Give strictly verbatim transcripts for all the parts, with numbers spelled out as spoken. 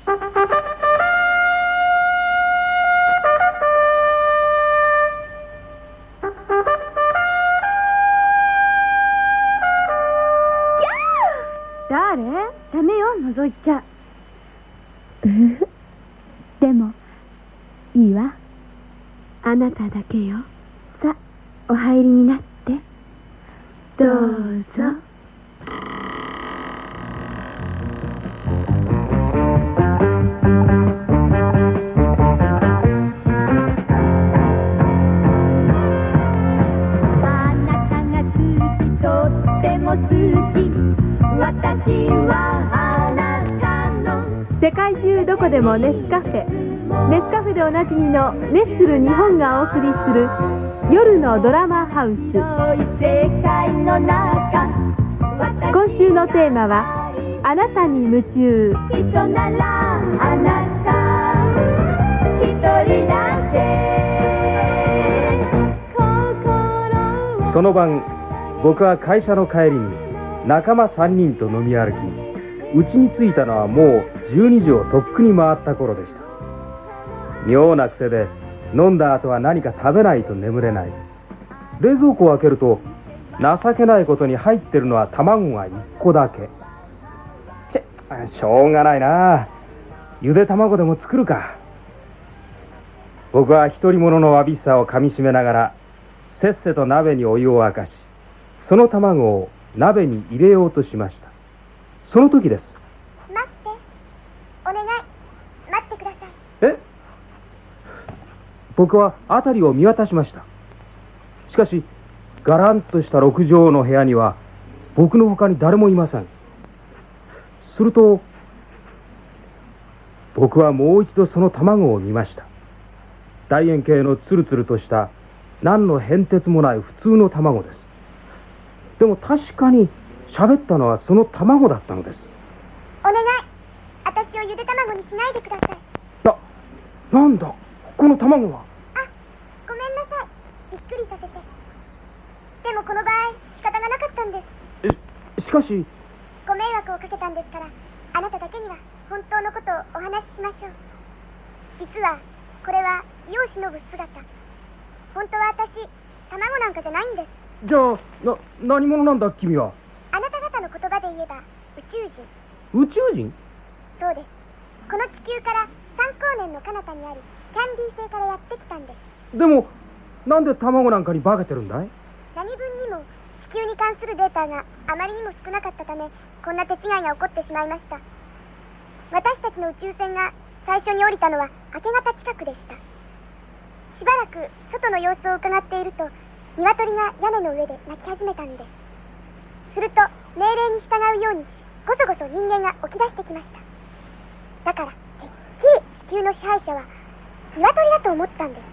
誰？ダメよ、覗いちゃ。 でもいいわ。 あなただけよ。さ、お入りになって。どうぞ。 あなたが好き、とっても好き。私はあなたの世界中どこでもネスカフェ。ネスカフェでおなじみのネッスル日本がお送りする夜のドラマハウス。 世界の中、 今週のテーマはあなたに夢中。 人ならあなた一人だけ。 その晩、僕は会社の帰りに仲間さんにんと飲み歩き、家に着いたのはもうじゅうにじをとっくに回った頃でした。妙な癖で飲んだ後は何か食べないと眠れない。冷蔵庫を開けると情けないことに入ってるのは卵がいっこだけ。ちぇ、しょうがないな。ゆで卵でも作るか。僕は独り者のわびしさをかみしめながらせっせと鍋にお湯を沸かし、その卵を鍋に入れようとしました。その時です。 待って、お願い、待ってください。 え？僕は辺りを見渡しました。しかしガランとしたろくじょうの部屋には僕の他に誰もいません。すると僕はもう一度その卵を見ました。楕円形のツルツルとした何の変哲もない普通の卵です。でも確かに喋ったのはその卵だったのです。 お願い、私をゆで卵にしないでください。 な、なんだこの卵は。 あ、ごめんなさい、びっくりさせて。でもこの場合仕方がなかったんです。 え、しかしご迷惑をかけたんですから、あなただけには本当のことをお話ししましょう。実はこれは世を忍ぶ姿。本当は私、卵なんかじゃないんです。 じゃあな、何者なんだ君は。 あなた方の言葉で言えば宇宙人。 宇宙人？ そうです。この地球からさん光年の彼方にあるキャンディー星からやってきたんです。 でもなんで卵なんかに化けてるんだい？ 何分にも地球に関するデータがあまりにも少なかったため、こんな手違いが起こってしまいました。私たちの宇宙船が最初に降りたのは明け方近くでした。しばらく外の様子を伺っていると、鶏が屋根の上で鳴き始めたんです。すると命令に従うようにごそごそ人間が起き出してきました。だからてっきり地球の支配者は鶏だと思ったんです。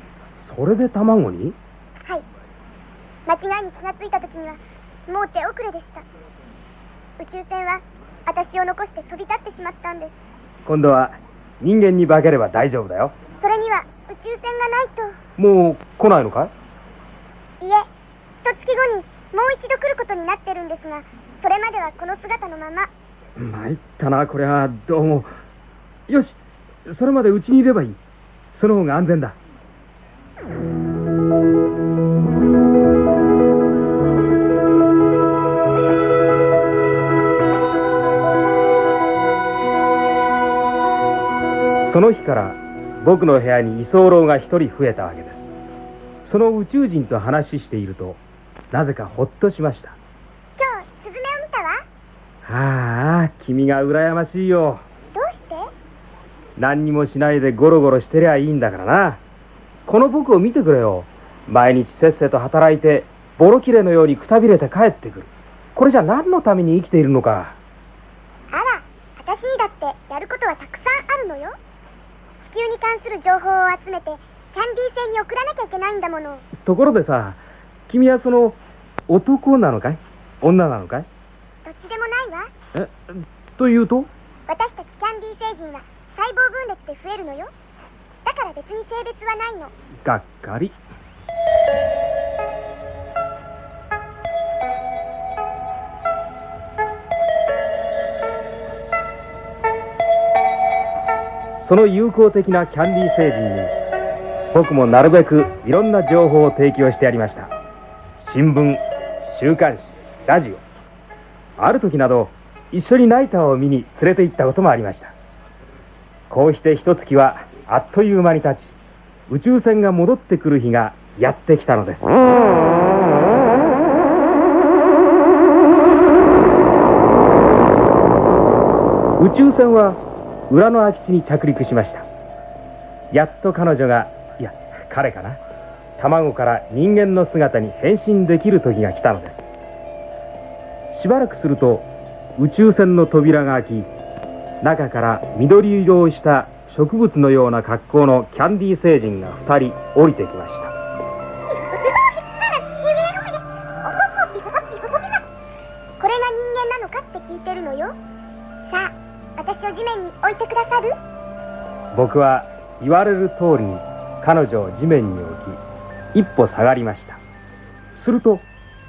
それで卵に？ はい。間違いに気がついた時にはもう手遅れでした。宇宙船は私を残して飛び立ってしまったんです。 今度は人間に化ければ大丈夫だよ。 それには宇宙船がないと。 もう来ないのかい？ いえ、一月後にもう一度来ることになってるんですが、それまではこの姿のまま。 参ったな、これは。どうも。よし、それまでうちにいればいい。その方が安全だ。その日から僕の部屋に居候が一人増えたわけです。その宇宙人と話しているとなぜかほっとしました。 今日スズメを見たわ。 ああ、君が羨ましいよ。 どうして？ 何にもしないでゴロゴロしてりゃいいんだからな。この僕を見てくれよ。毎日せっせと働いてボロ切れのようにくたびれて帰ってくる。これじゃ何のために生きているのか。 あら、私にだってやることはたくさんあるのよ。地球に関する情報を集めてキャンディー星に送らなきゃいけないんだもの。 ところでさ、君はその男なのかい？女なのかい？ どっちでもないわ。 え、というと？ 私たちキャンディー星人は細胞分裂で増えるのよ。だから別に性別はないの。 がっかり。 その友好的なキャンディー星人に僕もなるべくいろんな情報を提供してやりました。新聞、週刊誌、ラジオ、ある時など一緒にナイターを見に連れて行ったこともありました。こうして一月はあっという間に経ち、宇宙船が戻ってくる日がやってきたのです。宇宙船は裏の空き地に着陸しました。やっと彼女が、いや彼かな、卵から人間の姿に変身できる時が来たのです。しばらくすると宇宙船の扉が開き、中から緑色をした植物のような格好のキャンディー星人がふたり降りてきました。 これが人間なのかって聞いてるのよ。さあ、私を地面に置いてくださる？ 僕は言われる通りに彼女を地面に置き、一歩下がりました。すると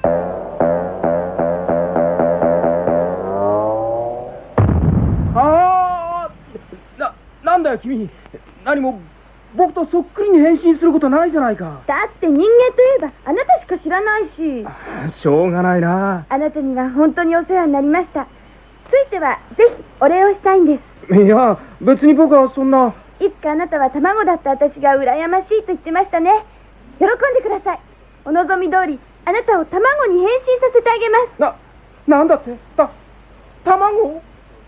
ああ、な、なんだよ君。何も僕とそっくりに変身することないじゃないか。 だって人間といえばあなたしか知らないし。 しょうがないな。 あなたには本当にお世話になりました。ついてはぜひお礼をしたいんです。 いや、別に僕はそんな。 いつかあなたは卵だった私が羨ましいと言ってましたね。喜んでください。お望み通りあなたを卵に変身させてあげます。 な、なんだって？た、卵？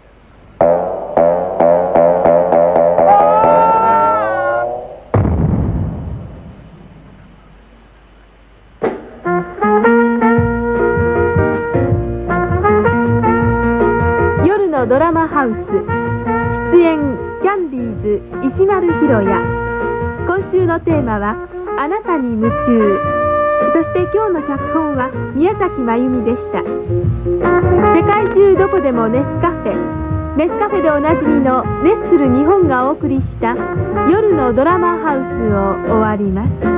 夜のドラマハウス、出演キャンディーズ石丸ひろや。今週のテーマはあなたに夢中。そして今日の脚本は宮崎真由美でした。世界中どこでもネスカフェ、ネスカフェでおなじみのネッスル日本がお送りした夜のドラマハウスを終わります。